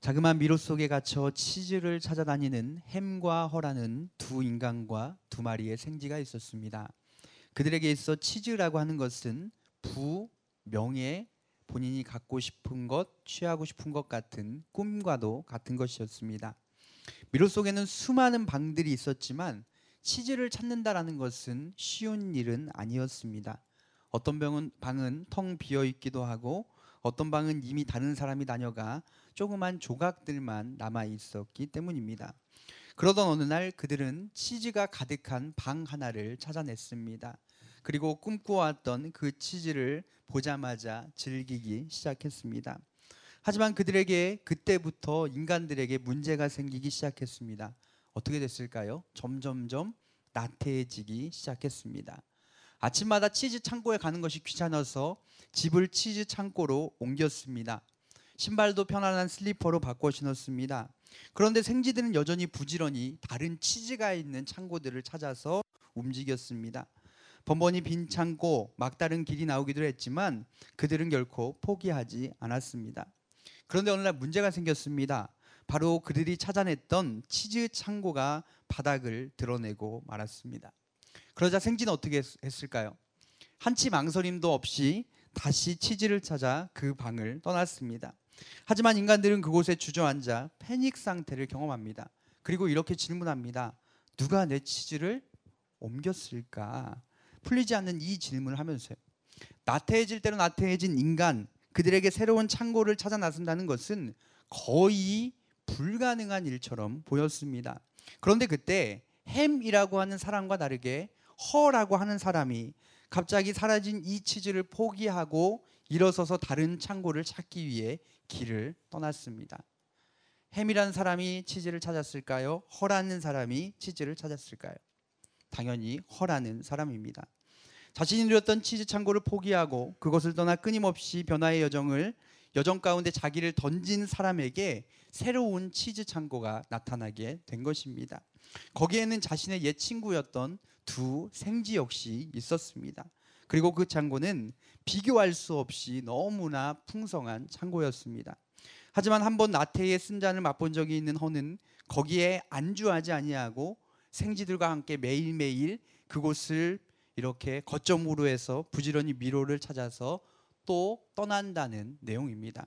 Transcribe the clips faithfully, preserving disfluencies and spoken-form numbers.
자그마한 미로 속에 갇혀 치즈를 찾아다니는 햄과 허라는 두 인간과 두 마리의 생쥐가 있었습니다. 그들에게 있어 치즈라고 하는 것은 부, 명예, 본인이 갖고 싶은 것, 취하고 싶은 것 같은 꿈과도 같은 것이었습니다. 미로 속에는 수많은 방들이 있었지만 치즈를 찾는다라는 것은 쉬운 일은 아니었습니다. 어떤 방은, 방은 텅 비어 있기도 하고 어떤 방은 이미 다른 사람이 다녀가 조그만 조각들만 남아 있었기 때문입니다. 그러던 어느 날 그들은 치즈가 가득한 방 하나를 찾아냈습니다. 그리고 꿈꾸어왔던 그 치즈를 보자마자 즐기기 시작했습니다. 하지만 그들에게 그때부터 인간들에게 문제가 생기기 시작했습니다. 어떻게 됐을까요? 점점점 나태해지기 시작했습니다. 아침마다 치즈 창고에 가는 것이 귀찮아서 집을 치즈 창고로 옮겼습니다. 신발도 편안한 슬리퍼로 바꿔 신었습니다. 그런데 생쥐들은 여전히 부지런히 다른 치즈가 있는 창고들을 찾아서 움직였습니다. 번번이 빈 창고, 막다른 길이 나오기도 했지만 그들은 결코 포기하지 않았습니다. 그런데 어느 날 문제가 생겼습니다. 바로 그들이 찾아냈던 치즈 창고가 바닥을 드러내고 말았습니다. 그러자 생쥐는 어떻게 했을까요? 한치 망설임도 없이 다시 치즈를 찾아 그 방을 떠났습니다. 하지만 인간들은 그곳에 주저앉아 패닉 상태를 경험합니다. 그리고 이렇게 질문합니다. 누가 내 치즈를 옮겼을까? 풀리지 않는 이 질문을 하면서요. 나태해질 대로 나태해진 인간, 그들에게 새로운 창고를 찾아 나선다는 것은 거의 불가능한 일처럼 보였습니다. 그런데 그때 햄이라고 하는 사람과 다르게 허라고 하는 사람이 갑자기 사라진 이 치즈를 포기하고 일어서서 다른 창고를 찾기 위해 길을 떠났습니다. 햄이라는 사람이 치즈를 찾았을까요? 허라는 사람이 치즈를 찾았을까요? 당연히 허라는 사람입니다. 자신이 누렸던 치즈 창고를 포기하고 그것을 떠나 끊임없이 변화의 여정을 여정 가운데 자기를 던진 사람에게 새로운 치즈 창고가 나타나게 된 것입니다. 거기에는 자신의 옛 친구였던 두 생쥐 역시 있었습니다. 그리고 그 창고는 비교할 수 없이 너무나 풍성한 창고였습니다. 하지만 한번 나태의 쓴잔을 맛본 적이 있는 허는 거기에 안주하지 아니하고 생쥐들과 함께 매일매일 그곳을 이렇게 거점으로 해서 부지런히 미로를 찾아서 또 떠난다는 내용입니다.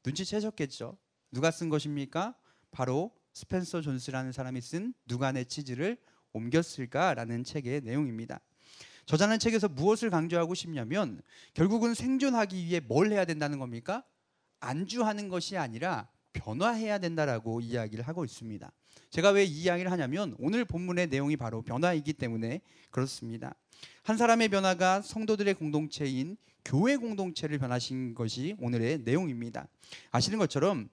눈치채셨겠죠? 누가 쓴 것입니까? 바로 스펜서 존스라는 사람이 쓴 누가 내 치즈를 옮겼을까라는 책의 내용입니다. 저자는 책에서 무엇을 강조하고 싶냐면 결국은 생존하기 위해 뭘 해야 된다는 겁니까? 안주하는 것이 아니라 변화해야 된다라고 이야기를 하고 있습니다. 제가 왜 이 이야기를 하냐면 오늘 본문의 내용이 바로 변화이기 때문에 그렇습니다. 한 사람의 변화가 성도들의 공동체인 교회 공동체를 변화시킨 것이 오늘의 내용입니다. 아시는 것처럼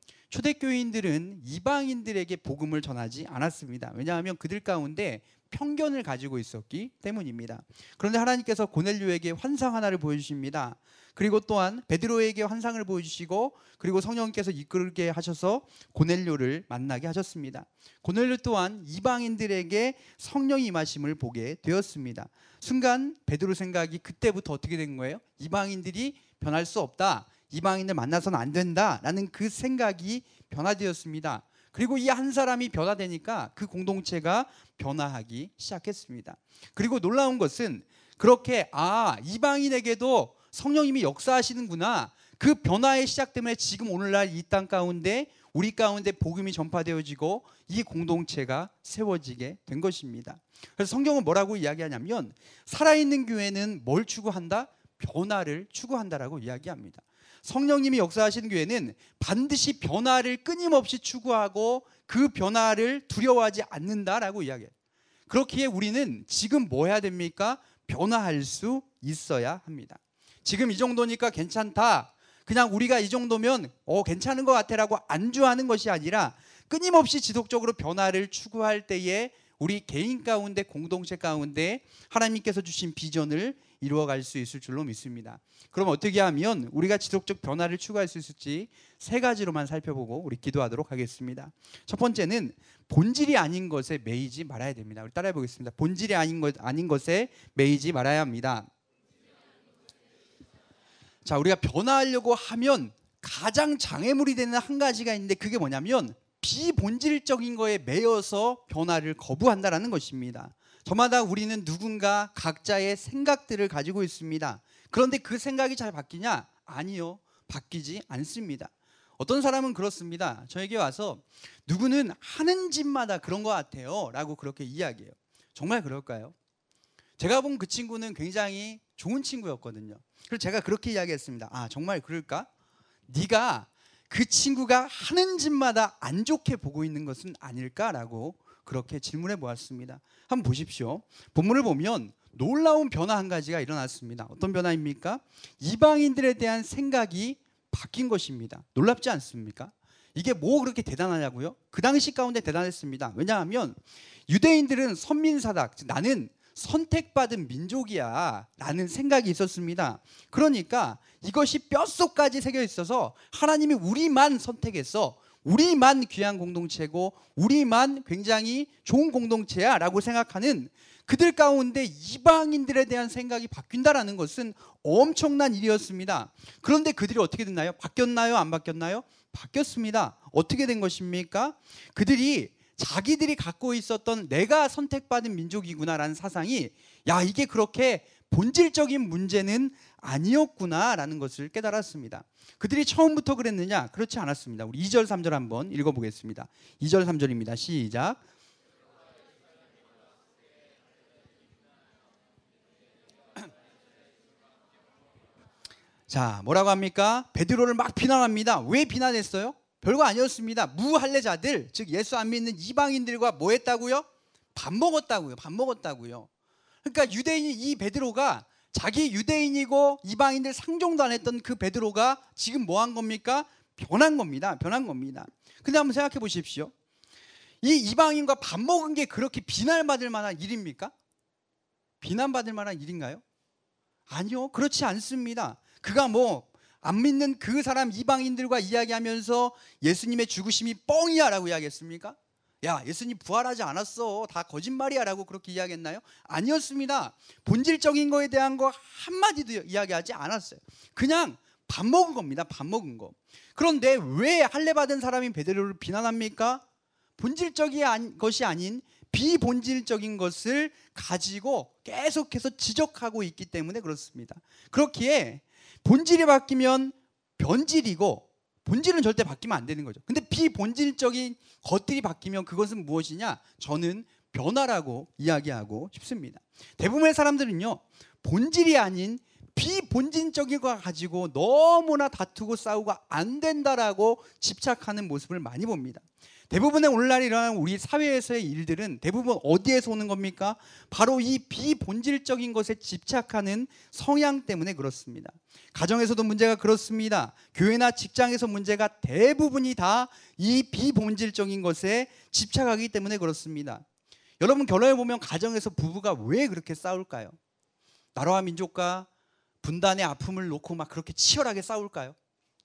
초대교인들은 이방인들에게 복음을 전하지 않았습니다. 왜냐하면 그들 가운데 편견을 가지고 있었기 때문입니다. 그런데 하나님께서 고넬료에게 환상 하나를 보여주십니다. 그리고 또한 베드로에게 환상을 보여주시고 그리고 성령께서 이끌게 하셔서 고넬료를 만나게 하셨습니다. 고넬료 또한 이방인들에게 성령이 임하심을 보게 되었습니다. 순간 베드로 생각이 그때부터 어떻게 된 거예요? 이방인들이 변할 수 없다. 이방인을 만나서는 안 된다라는 그 생각이 변화되었습니다. 그리고 이 한 사람이 변화되니까 그 공동체가 변화하기 시작했습니다. 그리고 놀라운 것은 그렇게 아 이방인에게도 성령님이 역사하시는구나. 그 변화의 시작 때문에 지금 오늘날 이 땅 가운데 우리 가운데 복음이 전파되어지고 이 공동체가 세워지게 된 것입니다. 그래서 성경은 뭐라고 이야기하냐면 살아있는 교회는 뭘 추구한다? 변화를 추구한다라고 이야기합니다. 성령님이 역사하시는 교회는 반드시 변화를 끊임없이 추구하고 그 변화를 두려워하지 않는다라고 이야기해요. 그렇기에 우리는 지금 뭐 해야 됩니까? 변화할 수 있어야 합니다. 지금 이 정도니까 괜찮다. 그냥 우리가 이 정도면 어 괜찮은 것 같아라고 안주하는 것이 아니라 끊임없이 지속적으로 변화를 추구할 때에 우리 개인 가운데 공동체 가운데 하나님께서 주신 비전을 이루어갈 수 있을 줄로 믿습니다. 그럼 어떻게 하면 우리가 지속적 변화를 추구할 수 있을지 세 가지로만 살펴보고 우리 기도하도록 하겠습니다. 첫 번째는 본질이 아닌 것에 매이지 말아야 됩니다. 우리 따라해 보겠습니다. 본질이 아닌 것 아닌 것에 매이지 말아야 합니다. 자, 우리가 변화하려고 하면 가장 장애물이 되는 한 가지가 있는데 그게 뭐냐면 비본질적인 거에 매여서 변화를 거부한다라는 것입니다. 저마다 우리는 누군가 각자의 생각들을 가지고 있습니다. 그런데 그 생각이 잘 바뀌냐? 아니요, 바뀌지 않습니다. 어떤 사람은 그렇습니다. 저에게 와서 누구는 하는 짓마다 그런 것 같아요 라고 그렇게 이야기해요. 정말 그럴까요? 제가 본 그 친구는 굉장히 좋은 친구였거든요. 그래서 제가 그렇게 이야기했습니다. 아, 정말 그럴까? 네가 그 친구가 하는 짓마다 안 좋게 보고 있는 것은 아닐까라고 그렇게 질문해 보았습니다. 한번 보십시오. 본문을 보면 놀라운 변화 한 가지가 일어났습니다. 어떤 변화입니까? 이방인들에 대한 생각이 바뀐 것입니다. 놀랍지 않습니까? 이게 뭐 그렇게 대단하냐고요? 그 당시 가운데 대단했습니다. 왜냐하면 유대인들은 선민사다, 나는 선택받은 민족이야 라는 생각이 있었습니다. 그러니까 이것이 뼛속까지 새겨 있어서 하나님이 우리만 선택했어, 우리만 귀한 공동체고 우리만 굉장히 좋은 공동체야 라고 생각하는 그들 가운데 이방인들에 대한 생각이 바뀐다라는 것은 엄청난 일이었습니다. 그런데 그들이 어떻게 됐나요? 바뀌었나요? 안 바뀌었나요? 바뀌었습니다. 어떻게 된 것입니까? 그들이 자기들이 갖고 있었던 내가 선택받은 민족이구나라는 사상이 야, 이게 그렇게 본질적인 문제는 아니었구나라는 것을 깨달았습니다. 그들이 처음부터 그랬느냐? 그렇지 않았습니다. 우리 이 절 삼 절 한번 읽어보겠습니다. 이 절 삼 절입니다. 시작. 자, 뭐라고 합니까? 베드로를 막 비난합니다. 왜 비난했어요? 별거 아니었습니다. 무할례자들, 즉 예수 안 믿는 이방인들과 뭐 했다고요? 밥 먹었다고요. 밥 먹었다고요. 그러니까 유대인이 이 베드로가 자기 유대인이고 이방인들 상종도 안 했던 그 베드로가 지금 뭐 한 겁니까? 변한 겁니다. 변한 겁니다. 근데 한번 생각해 보십시오. 이 이방인과 밥 먹은 게 그렇게 비난받을 만한 일입니까? 비난받을 만한 일인가요? 아니요, 그렇지 않습니다. 그가 뭐 안 믿는 그 사람 이방인들과 이야기하면서 예수님의 죽으심이 뻥이야 라고 이야기했습니까? 야, 예수님 부활하지 않았어, 다 거짓말이야 라고 그렇게 이야기했나요? 아니었습니다. 본질적인 거에 대한 거 한마디도 이야기하지 않았어요. 그냥 밥 먹은 겁니다. 밥 먹은 거. 그런데 왜 할례 받은 사람인 베드로를 비난합니까? 본질적인 것이 아닌 비본질적인 것을 가지고 계속해서 지적하고 있기 때문에 그렇습니다. 그렇기에 본질이 바뀌면 변질이고 본질은 절대 바뀌면 안 되는 거죠. 근데 비본질적인 것들이 바뀌면 그것은 무엇이냐? 저는 변화라고 이야기하고 싶습니다. 대부분의 사람들은요, 본질이 아닌 비본질적인 거 가지고 너무나 다투고 싸우고 안 된다라고 집착하는 모습을 많이 봅니다. 대부분의 오늘날 일어나는 우리 사회에서의 일들은 대부분 어디에서 오는 겁니까? 바로 이 비본질적인 것에 집착하는 성향 때문에 그렇습니다. 가정에서도 문제가 그렇습니다. 교회나 직장에서 문제가 대부분이 다 이 비본질적인 것에 집착하기 때문에 그렇습니다. 여러분, 결혼해 보면 가정에서 부부가 왜 그렇게 싸울까요? 나라와 민족과 분단의 아픔을 놓고 막 그렇게 치열하게 싸울까요?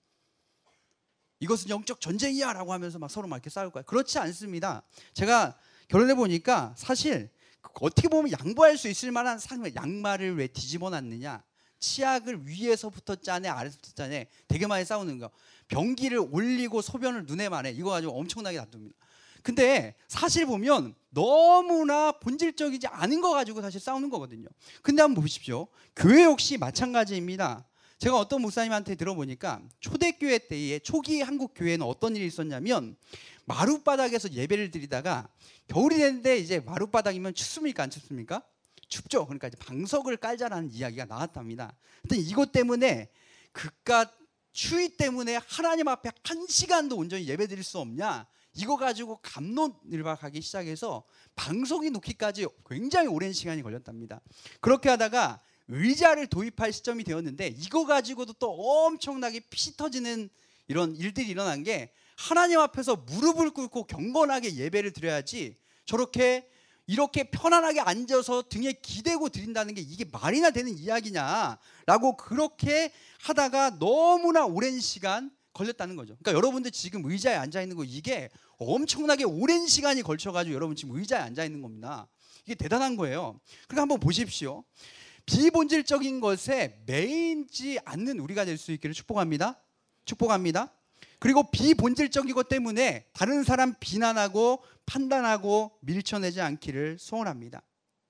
이것은 영적 전쟁이야 라고 하면서 막 서로 막 이렇게 싸울까요? 그렇지 않습니다. 제가 결혼해 보니까 사실 어떻게 보면 양보할 수 있을 만한 상황, 양말을 왜 뒤집어 놨느냐, 치약을 위에서부터 짜네 아래서부터 짜네, 되게 많이 싸우는 거, 변기를 올리고 소변을 눈에 마네, 이거 가지고 엄청나게 다툽니다. 근데 사실 보면 너무나 본질적이지 않은 거 가지고 사실 싸우는 거거든요. 근데 한번 보십시오. 교회 역시 마찬가지입니다. 제가 어떤 목사님한테 들어보니까 초대교회 때에 초기 한국 교회는 어떤 일이 있었냐면 마룻바닥에서 예배를 드리다가 겨울이 됐는데 이제 마룻바닥이면 춥습니까? 안 춥습니까? 춥죠. 그러니까 이제 방석을 깔자라는 이야기가 나왔답니다. 근데 이것 때문에 그깟 추위 때문에 하나님 앞에 한 시간도 온전히 예배 드릴 수 없냐, 이거 가지고 갑론을박하기 시작해서 방석이 놓기까지 굉장히 오랜 시간이 걸렸답니다. 그렇게 하다가 의자를 도입할 시점이 되었는데 이거 가지고도 또 엄청나게 피 터지는 이런 일들이 일어난 게, 하나님 앞에서 무릎을 꿇고 경건하게 예배를 드려야지 저렇게 이렇게 편안하게 앉아서 등에 기대고 드린다는 게 이게 말이나 되는 이야기냐라고 그렇게 하다가 너무나 오랜 시간 걸렸다는 거죠. 그러니까 여러분들 지금 의자에 앉아 있는 거, 이게 엄청나게 오랜 시간이 걸쳐가지고 여러분 지금 의자에 앉아 있는 겁니다. 이게 대단한 거예요. 그러니까 한번 보십시오. 비본질적인 것에 매이지 않는 우리가 될 수 있기를 축복합니다. 축복합니다. 그리고 비본질적인 것 때문에 다른 사람 비난하고 판단하고 밀쳐내지 않기를 소원합니다.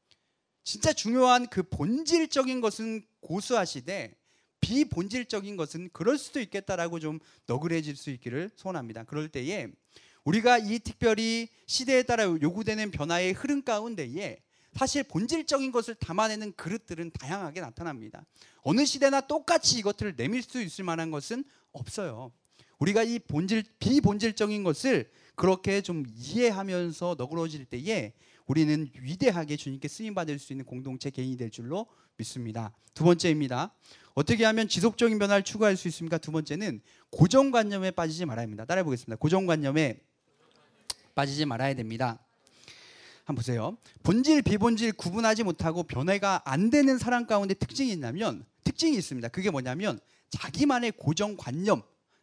진짜 중요한 그 본질적인 것은 고수하시되 비본질적인 것은 그럴 수도 있겠다라고 좀 너그러질 수 있기를 소원합니다. 그럴 때에 우리가 이 특별히 시대에 따라 요구되는 변화의 흐름 가운데에 사실 본질적인 것을 담아내는 그릇들은 다양하게 나타납니다. 어느 시대나 똑같이 이것들을 내밀 수 있을 만한 것은 없어요. 우리가 이 본질, 비본질적인 것을 그렇게 좀 이해하면서 너그러질 때에 우리는 위대하게 주님께 쓰임받을 수 있는 공동체 개인이 될 줄로 믿습니다. 두 번째입니다. 어떻게 하면 지속적인 변화를 추구할 수 있습니까? 두 번째는 고정관념에 빠지지 말아야 합니다. 따라해 보겠습니다. 고정관념에 빠지지 말아야 됩니다. 한번 보세요. 본질, 비본질 구분하지 못하고 변화가 안 되는 사람 가운데 특징이 있냐면 특징이 있습니다. 그게 뭐냐면 자기만의 고정관념,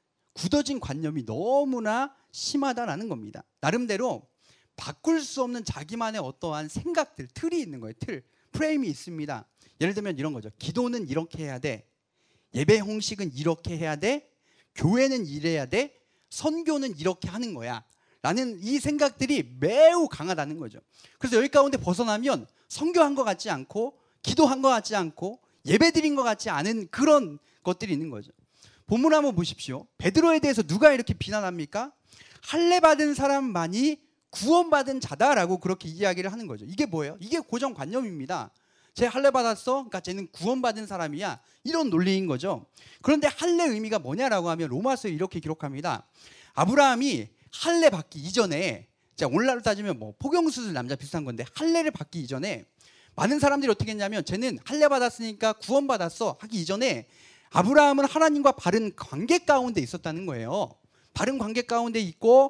굳어진 관념이 너무나 심하다라는 겁니다. 나름대로 바꿀 수 없는 자기만의 어떠한 생각들, 틀이 있는 거예요. 틀, 프레임이 있습니다. 예를 들면 이런 거죠. 기도는 이렇게 해야 돼. 예배 형식은 이렇게 해야 돼. 교회는 이래야 돼. 선교는 이렇게 하는 거야. 라는 이 생각들이 매우 강하다는 거죠. 그래서 여기 가운데 벗어나면 선교한 것 같지 않고 기도한 것 같지 않고 예배 드린 것 같지 않은 그런 것들이 있는 거죠. 본문 한번 보십시오. 베드로에 대해서 누가 이렇게 비난합니까? 할례 받은 사람만이 구원받은 자다라고 그렇게 이야기를 하는 거죠. 이게 뭐예요? 이게 고정관념입니다. 쟤 할례 받았어? 그러니까 쟤는 구원받은 사람이야. 이런 논리인 거죠. 그런데 할례 의미가 뭐냐라고 하면 로마서에 이렇게 기록합니다. 아브라함이 할례 받기 이전에, 자 오늘날로 따지면 뭐 포경수술 남자 비슷한 건데 할례를 받기 이전에 많은 사람들이 어떻게 했냐면 쟤는 할례 받았으니까 구원받았어 하기 이전에 아브라함은 하나님과 바른 관계 가운데 있었다는 거예요. 바른 관계 가운데 있고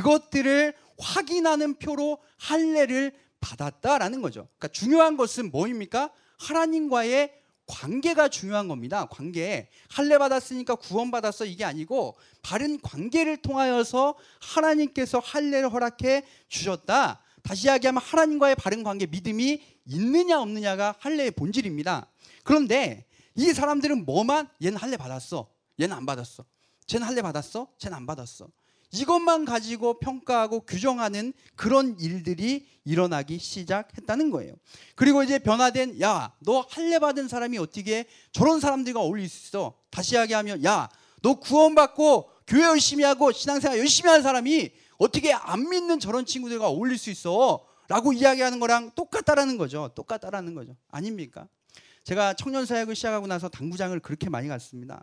그것들을 확인하는 표로 할례를 받았다라는 거죠. 그러니까 중요한 것은 뭐입니까? 하나님과의 관계가 중요한 겁니다. 관계. 할례 받았으니까 구원받았어 이게 아니고 바른 관계를 통하여서 하나님께서 할례를 허락해 주셨다. 다시 이야기하면 하나님과의 바른 관계, 믿음이 있느냐 없느냐가 할례의 본질입니다. 그런데 이 사람들은 뭐만? 얘는 할례 받았어. 얘는 안 받았어. 쟤는 할례 받았어. 쟤는 안 받았어. 이것만 가지고 평가하고 규정하는 그런 일들이 일어나기 시작했다는 거예요. 그리고 이제 변화된, 야, 너 할례 받은 사람이 어떻게 저런 사람들과 어울릴 수 있어? 다시 이야기하면, 야, 너 구원받고 교회 열심히 하고 신앙생활 열심히 하는 사람이 어떻게 안 믿는 저런 친구들과 어울릴 수 있어? 라고 이야기하는 거랑 똑같다라는 거죠. 똑같다라는 거죠. 아닙니까? 제가 청년 사역을 시작하고 나서 당구장을 그렇게 많이 갔습니다.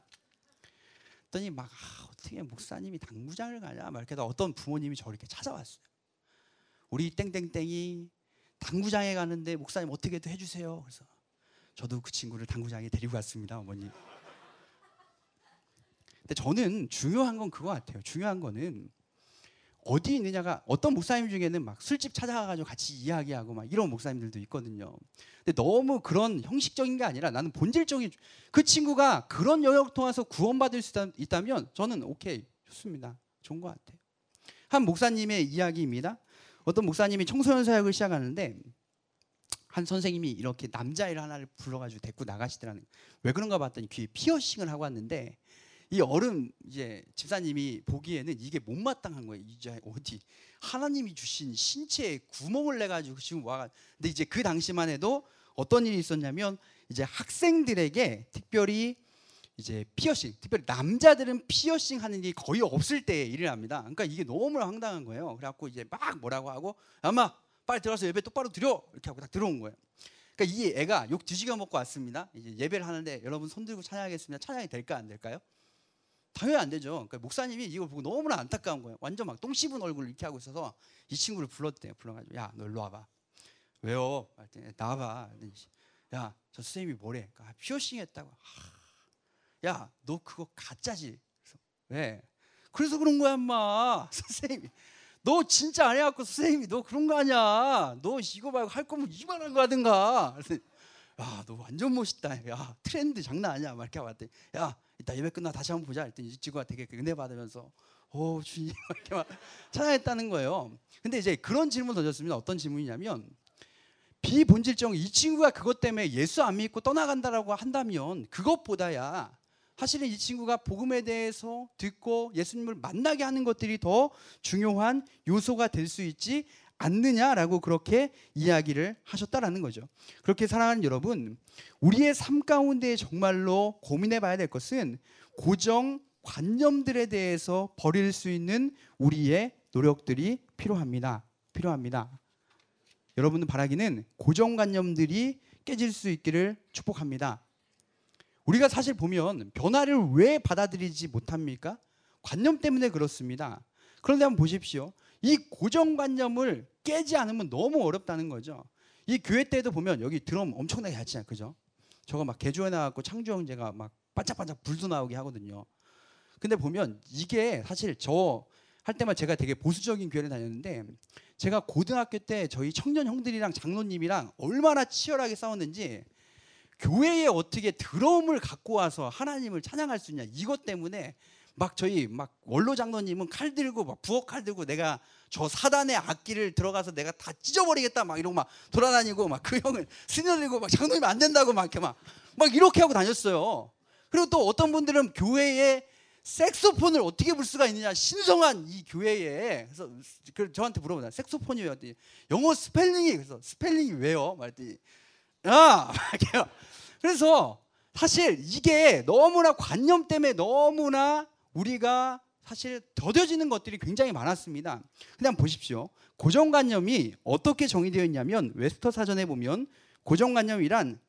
그랬더니 막 아, 어떻게 목사님이 당구장을 가냐 막 이렇게 해서 어떤 부모님이 저를 이렇게 찾아왔어요. 우리 땡땡땡이 당구장에 가는데 목사님 어떻게든 해주세요. 그래서 저도 그 친구를 당구장에 데리고 갔습니다, 어머님. 근데 저는 중요한 건 그거 같아요. 중요한 거는 어디 있느냐가, 어떤 목사님 중에는 막 술집 찾아가가지고 같이 이야기하고 막 이런 목사님들도 있거든요. 근데 너무 그런 형식적인 게 아니라 나는 본질적인, 그 친구가 그런 영역 통해서 구원받을 수 있다면 저는 오케이, 좋습니다. 좋은 것 같아요. 한 목사님의 이야기입니다. 어떤 목사님이 청소년 사역을 시작하는데 한 선생님이 이렇게 남자애를 하나를 불러가지고 데리고 나가시더라는 거예요. 왜 그런가 봤더니 귀에 피어싱을 하고 왔는데 이 어른 이제 집사님이 보기에는 이게 못마땅한 거예요. 이제 어디 하나님이 주신 신체에 구멍을 내 가지고 지금 와. 근데 이제 그 당시만 해도 어떤 일이 있었냐면 이제 학생들에게 특별히 이제 피어싱, 특별히 남자들은 피어싱 하는 일이 거의 없을 때의 일이랍니다. 그러니까 이게 너무 황당한 거예요. 그래갖고 이제 막 뭐라고 하고, 엄마 빨리 들어가서 예배 똑바로 드려 이렇게 하고 딱 들어온 거예요. 그러니까 이 애가 욕 뒤지게 먹고 왔습니다. 이제 예배를 하는데 여러분 손 들고 찬양하겠습니다. 찬양이 될까 안 될까요? 당연히 안 되죠. 그러니까 목사님이 이걸 보고 너무나 안타까운 거예요. 완전 막 똥 씹은 얼굴을 이렇게 하고 있어서 이 친구를 불렀대요. 불러가지고 야, 너 일로 와봐. 왜요? 나와봐. 야, 저 선생님이 뭐래? 그러니까 피어싱 했다고. 야, 너 그거 가짜지? 그래서 왜? 그래서 그런 거야, 엄마. 선생님이 너 진짜 안 해갖고 선생님이 너 그런 거 아니야. 너 이거 말고 할 거면 이만한 거 하든가. 그래서 야, 너 완전 멋있다. 야, 트렌드 장난 아니야. 막 이렇게 왔더니 야, 이따 예배 끝나 다시 한번 보자. 했더니 이 친구가 되게 은혜 받으면서 오 주님 이렇게 막 찬양했다는 거예요. 근데 이제 그런 질문 던졌습니다. 어떤 질문이냐면 비본질적, 이 친구가 그것 때문에 예수 안 믿고 떠나간다라고 한다면 그것보다야 사실은 이 친구가 복음에 대해서 듣고 예수님을 만나게 하는 것들이 더 중요한 요소가 될 수 있지 않느냐라고 그렇게 이야기를 하셨다라는 거죠. 그렇게 사랑하는 여러분, 우리의 삶 가운데 정말로 고민해 봐야 될 것은 고정 관념들에 대해서 버릴 수 있는 우리의 노력들이 필요합니다. 필요합니다. 여러분들 바라기는 고정관념들이 깨질 수 있기를 축복합니다. 우리가 사실 보면 변화를 왜 받아들이지 못합니까? 관념 때문에 그렇습니다. 그런데 한번 보십시오. 이 고정관념을 깨지 않으면 너무 어렵다는 거죠. 이 교회 때도 보면 여기 드럼 엄청나게 잘 치잖아요. 그죠? 저거 막 개조해 나가고 창주 형제가 막 반짝반짝 불도 나오게 하거든요. 근데 보면 이게 사실 저 할 때만 제가 되게 보수적인 교회를 다녔는데, 제가 고등학교 때 저희 청년 형들이랑 장로님이랑 얼마나 치열하게 싸웠는지, 교회에 어떻게 드럼을 갖고 와서 하나님을 찬양할 수 있냐, 이것 때문에 막 저희 막 원로 장로님은 칼 들고 막 부엌 칼 들고 내가 저 사단의 악기를 들어가서 내가 다 찢어버리겠다 막 이러고 막 돌아다니고, 막 그 형을 스며들고 막 장로님 안 된다고 막 이렇게 막, 막 이렇게 하고 다녔어요. 그리고 또 어떤 분들은 교회에 색소폰을 어떻게 불 수가 있느냐, 신성한 이 교회에. 그래서 저한테 물어보잖아요. 색소폰이 왜? 영어 스펠링이. 그래서 스펠링이 왜요? 말했더니 아, 그래서 사실 이게 너무나 관념 때문에 너무나 우리가 사실 더뎌지는 것들이 굉장히 많았습니다. 근데 한번 보십시오. 고정관념이 어떻게 정의되어 있냐면, 웨스터 사전에 보면 고정관념이란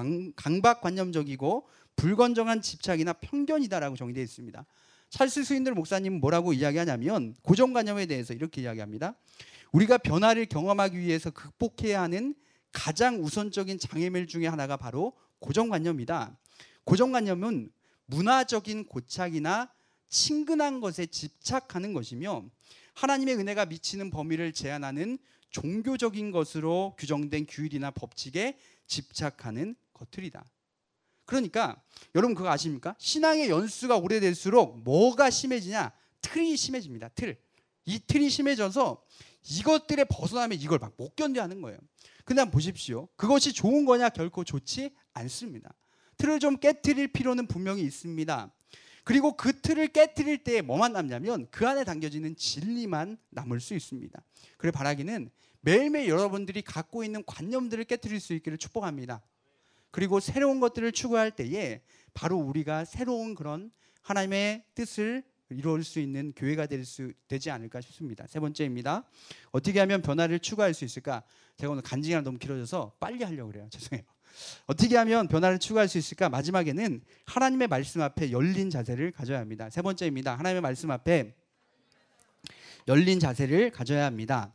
강박관념적이고 불건정한 집착이나 편견이다라고 정의되어 있습니다. 찰스 스윈들 목사님은 뭐라고 이야기하냐면, 고정관념에 대해서 이렇게 이야기합니다. 우리가 변화를 경험하기 위해서 극복해야 하는 가장 우선적인 장애물 중에 하나가 바로 고정관념이다. 고정관념은 문화적인 고착이나 친근한 것에 집착하는 것이며, 하나님의 은혜가 미치는 범위를 제한하는 종교적인 것으로 규정된 규율이나 법칙에 집착하는 것들이다. 그러니까 여러분 그거 아십니까? 신앙의 연수가 오래될수록 뭐가 심해지냐? 틀이 심해집니다. 틀. 이 틀이 심해져서 이것들에 벗어나면 이걸 막 못 견뎌하는 거예요. 근데 한번 보십시오. 그것이 좋은 거냐? 결코 좋지 않습니다. 틀을 좀 깨트릴 필요는 분명히 있습니다. 그리고 그 틀을 깨트릴 때 뭐만 남냐면 그 안에 담겨지는 진리만 남을 수 있습니다. 그래 바라기는 매일매일 여러분들이 갖고 있는 관념들을 깨트릴 수 있기를 축복합니다. 그리고 새로운 것들을 추구할 때에 바로 우리가 새로운 그런 하나님의 뜻을 이룰 수 있는 교회가 될 수 되지 않을까 싶습니다. 세 번째입니다. 어떻게 하면 변화를 추구할 수 있을까? 제가 오늘 간증이 너무 길어져서 빨리 하려고 그래요. 죄송해요. 어떻게 하면 변화를 추구할 수 있을까? 마지막에는 하나님의 말씀 앞에 열린 자세를 가져야 합니다. 세 번째입니다. 하나님의 말씀 앞에 열린 자세를 가져야 합니다.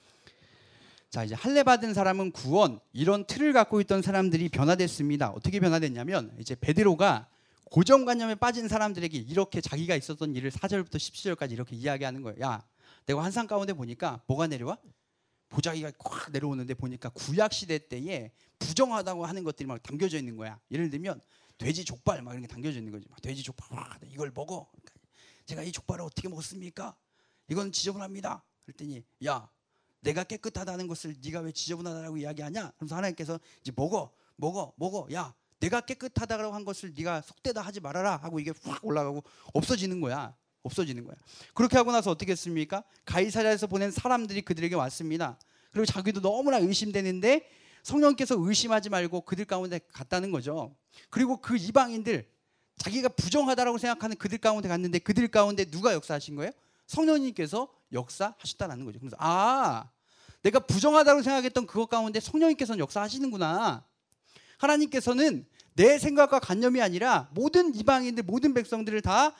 자, 이제 할례 받은 사람은 구원, 이런 틀을 갖고 있던 사람들이 변화됐습니다. 어떻게 변화됐냐면, 이제 베드로가 고정관념에 빠진 사람들에게 이렇게 자기가 있었던 일을 사 절부터 십칠 절까지 이렇게 이야기하는 거예요. 야, 내가 환상 가운데 보니까 뭐가 내려와? 보자기가 콱 내려오는데 보니까 구약 시대 때에 부정하다고 하는 것들이 막 담겨져 있는 거야. 예를 들면 돼지 족발 막 이런 게 담겨져 있는 거지. 막 돼지 족발, 와, 이걸 먹어. 제가 이 족발을 어떻게 먹습니까? 이건 지저분합니다. 그랬더니 야, 내가 깨끗하다는 것을 네가 왜 지저분하다고 이야기하냐? 그래서 하나님께서 이제 먹어, 먹어, 먹어. 야, 내가 깨끗하다고 한 것을 네가 속되다 하지 말아라 하고 이게 확 올라가고 없어지는 거야. 없어지는 거야. 그렇게 하고 나서 어떻게 했습니까? 가이사랴에서 보낸 사람들이 그들에게 왔습니다. 그리고 자기도 너무나 의심되는데 성령께서 의심하지 말고 그들 가운데 갔다는 거죠. 그리고 그 이방인들, 자기가 부정하다라고 생각하는 그들 가운데 갔는데 그들 가운데 누가 역사하신 거예요? 성령님께서 역사하셨다는 거죠. 그래서 아, 내가 부정하다고 생각했던 그것 가운데 성령님께서는 역사하시는구나. 하나님께서는 내 생각과 관념이 아니라 모든 이방인들, 모든 백성들을 다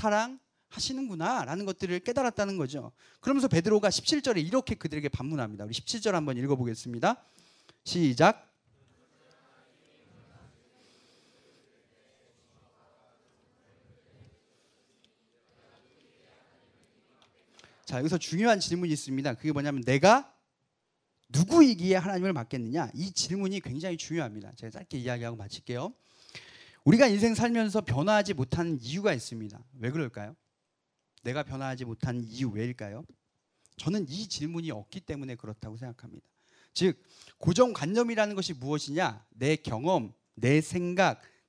사랑하시는구나 라는 것들을 깨달았다는 거죠. 그러면서 베드로가 십칠 절에 이렇게 그들에게 반문합니다. 우리 십칠 절 한번 읽어보겠습니다. 시작. 자, 여기서 중요한 질문이 있습니다. 그게 뭐냐면 내가 누구이기에 하나님을 맡겠느냐? 이 질문이 굉장히 중요합니다. 제가 짧게 이야기하고 마칠게요. 우리가 인생 살면서 변화하지 못하는 이유가 있습니다. 왜 그럴까요? 내가 변화하지 못한 이유 왜일까요? 저는 이 질문이 없기 때문에 그렇다고 생각합니다. 즉 고정관념이라는 것이 무엇이냐? 내 경험, 내 생각,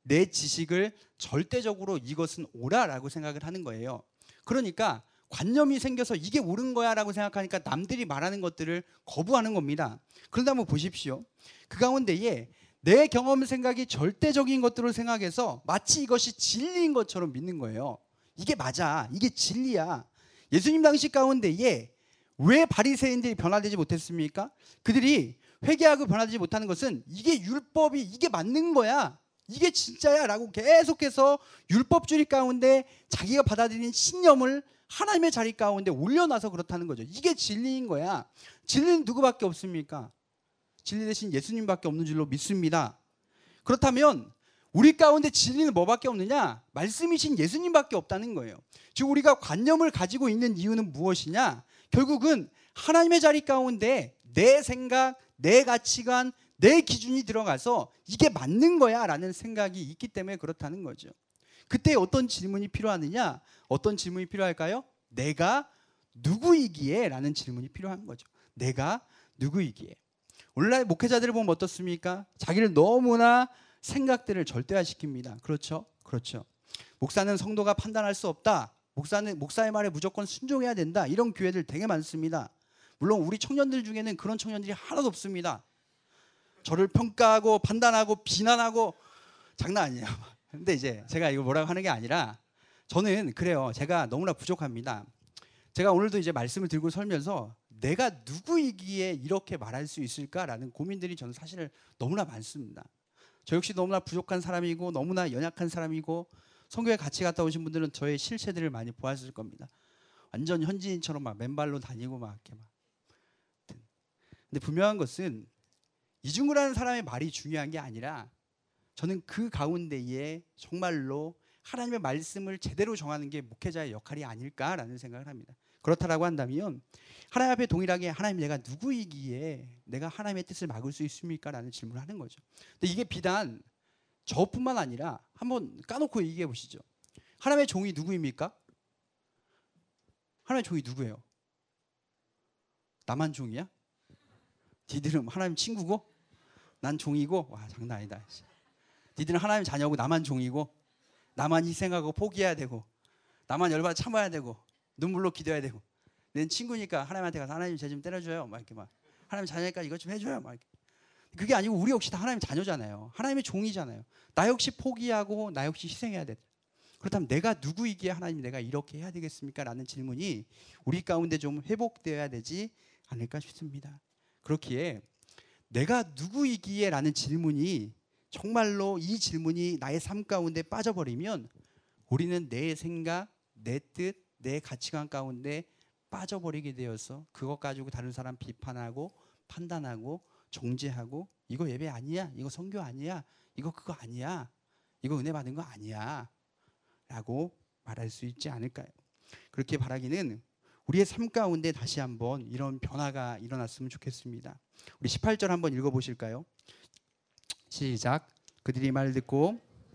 내 지식을 절대적으로 이것은 옳아라고 생각을 하는 거예요. 그러니까 관념이 생겨서 이게 옳은 거야 라고 생각하니까 남들이 말하는 것들을 거부하는 겁니다. 그런데 한번 보십시오. 그 가운데에 내 경험 생각이 절대적인 것들을 생각해서 마치 이것이 진리인 것처럼 믿는 거예요. 이게 맞아, 이게 진리야. 예수님 당시 가운데에 왜 바리새인들이 변화되지 못했습니까? 그들이 회개하고 변화되지 못하는 것은 이게 율법이 이게 맞는 거야, 이게 진짜야 라고 계속해서 율법주의 가운데 자기가 받아들인 신념을 하나님의 자리 가운데 올려놔서 그렇다는 거죠. 이게 진리인 거야. 진리는 누구밖에 없습니까? 진리 대신 예수님밖에 없는 줄로 믿습니다. 그렇다면 우리 가운데 진리는 뭐밖에 없느냐? 말씀이신 예수님밖에 없다는 거예요. 즉 우리가 관념을 가지고 있는 이유는 무엇이냐? 결국은 하나님의 자리 가운데 내 생각, 내 가치관, 내 기준이 들어가서 이게 맞는 거야 라는 생각이 있기 때문에 그렇다는 거죠. 그때 어떤 질문이 필요하느냐? 어떤 질문이 필요할까요? 내가 누구이기에? 라는 질문이 필요한 거죠. 내가 누구이기에? 오늘날 목회자들을 보면 어떻습니까? 자기를 너무나 생각들을 절대화시킵니다. 그렇죠? 그렇죠. 목사는 성도가 판단할 수 없다. 목사는 목사의 말에 무조건 순종해야 된다. 이런 교회들 되게 많습니다. 물론 우리 청년들 중에는 그런 청년들이 하나도 없습니다. 저를 평가하고 판단하고 비난하고 장난 아니에요. 근데 이제 제가 이거 뭐라고 하는 게 아니라 저는 그래요. 제가 너무나 부족합니다. 제가 오늘도 이제 말씀을 들고 설면서 내가 누구이기에 이렇게 말할 수 있을까라는 고민들이 저는 사실 너무나 많습니다. 저 역시 너무나 부족한 사람이고 너무나 연약한 사람이고 선교회 같이 갔다 오신 분들은 저의 실체들을 많이 보았을 겁니다. 완전 현지인처럼 막 맨발로 다니고 막 이렇게 막. 근데 분명한 것은 이중구라는 사람의 말이 중요한 게 아니라 저는 그 가운데에 정말로 하나님의 말씀을 제대로 정하는 게 목회자의 역할이 아닐까라는 생각을 합니다. 그렇다라고 한다면 하나님 앞에 동일하게 하나님 내가 누구이기에 내가 하나님의 뜻을 막을 수 있습니까? 라는 질문을 하는 거죠. 근데 이게 비단 저뿐만 아니라 한번 까놓고 얘기해 보시죠. 하나님의 종이 누구입니까? 하나님의 종이 누구예요? 나만 종이야? 니들은 하나님 친구고 난 종이고? 와 장난 아니다. 니들은 하나님 자녀고 나만 종이고 나만 희생하고 포기해야 되고 나만 열받아 참아야 되고 눈물로 기도해야 되고 내 친구니까 하나님한테 가서 하나님 쟤 좀 때려줘요 막 이렇게 막 하나님 자녀니까 이것 좀 해줘요 막 이렇게. 그게 아니고 우리 역시 다 하나님 자녀잖아요. 하나님의 종이잖아요. 나 역시 포기하고 나 역시 희생해야 돼. 그렇다면 내가 누구이기에 하나님 내가 이렇게 해야 되겠습니까? 라는 질문이 우리 가운데 좀 회복되어야 되지 않을까 싶습니다. 그렇기에 내가 누구이기에 라는 질문이 정말로 이 질문이 나의 삶 가운데 빠져버리면 우리는 내 생각, 내 뜻, 내 가치관 가운데 빠져버리게 되어서 그것 가지고 다른 사람 비판하고 판단하고 정죄하고 이거 예배 아니야, 이거 선교 아니야, 이거 그거 아니야, 이거 은혜 받은 거 아니야 라고 말할 수 있지 않을까요? 그렇게 바라기는 우리의 삶 가운데 다시 한번 이런 변화가 일어났으면 좋겠습니다. 우리 십팔 절 한번 읽어보실까요? 시작. 그들이 말 듣고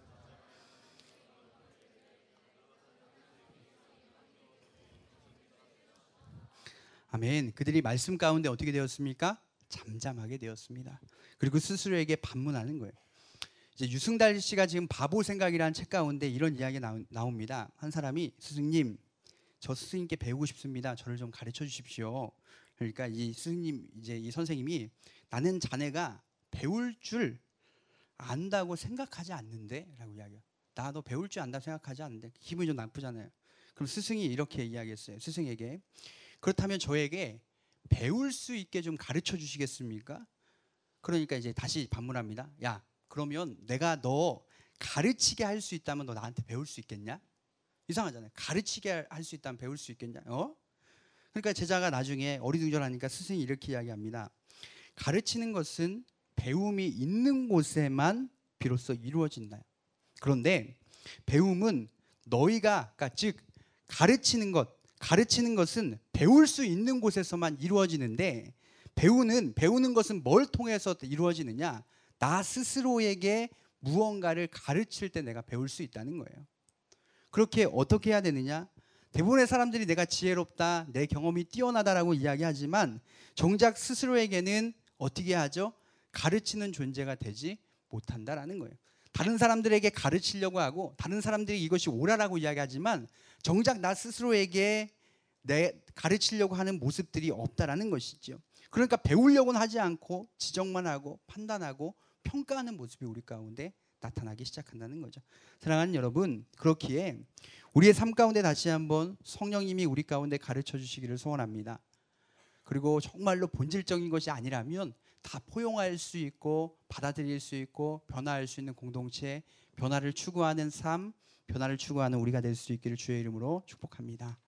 아멘. 그들이 말씀 가운데 어떻게 되었습니까? 잠잠하게 되었습니다. 그리고 스스로에게 반문하는 거예요. 이제 유승달 씨가 지금 바보 생각이라는 책 가운데 이런 이야기 나오, 나옵니다. 한 사람이 스승님, 저 스승님께 배우고 싶습니다. 저를 좀 가르쳐 주십시오. 그러니까 이 스승님 이제 이 선생님이 나는 자네가 배울 줄 안다고 생각하지 않는데라고 이야기해요. 나 너 배울 줄 안다고 생각하지 않는데 기분이 좀 나쁘잖아요. 그럼 스승이 이렇게 이야기했어요. 스승에게 그렇다면 저에게 배울 수 있게 좀 가르쳐 주시겠습니까? 그러니까 이제 다시 반문합니다. 야, 그러면 내가 너 가르치게 할 수 있다면 너 나한테 배울 수 있겠냐? 이상하잖아요. 가르치게 할 수 있다면 배울 수 있겠냐? 어? 그러니까 제자가 나중에 어리둥절하니까 스승이 이렇게 이야기합니다. 가르치는 것은 배움이 있는 곳에만 비로소 이루어진다. 그런데 배움은 너희가 그러니까 즉 가르치는 것, 가르치는 것은 배울 수 있는 곳에서만 이루어지는데 배우는 배우는 것은 뭘 통해서 이루어지느냐? 나 스스로에게 무언가를 가르칠 때 내가 배울 수 있다는 거예요. 그렇게 어떻게 해야 되느냐? 대부분의 사람들이 내가 지혜롭다, 내 경험이 뛰어나다라고 이야기하지만 정작 스스로에게는 어떻게 하죠? 가르치는 존재가 되지 못한다라는 거예요. 다른 사람들에게 가르치려고 하고 다른 사람들이 이것이 옳아라고 이야기하지만 정작 나 스스로에게 내 가르치려고 하는 모습들이 없다라는 것이죠. 그러니까 배우려고는 하지 않고 지적만 하고 판단하고 평가하는 모습이 우리 가운데 나타나기 시작한다는 거죠. 사랑하는 여러분, 그렇기에 우리의 삶 가운데 다시 한번 성령님이 우리 가운데 가르쳐 주시기를 소원합니다. 그리고 정말로 본질적인 것이 아니라면 다 포용할 수 있고 받아들일 수 있고 변화할 수 있는 공동체, 변화를 추구하는 삶, 변화를 추구하는 우리가 될 수 있기를 주의 이름으로 축복합니다.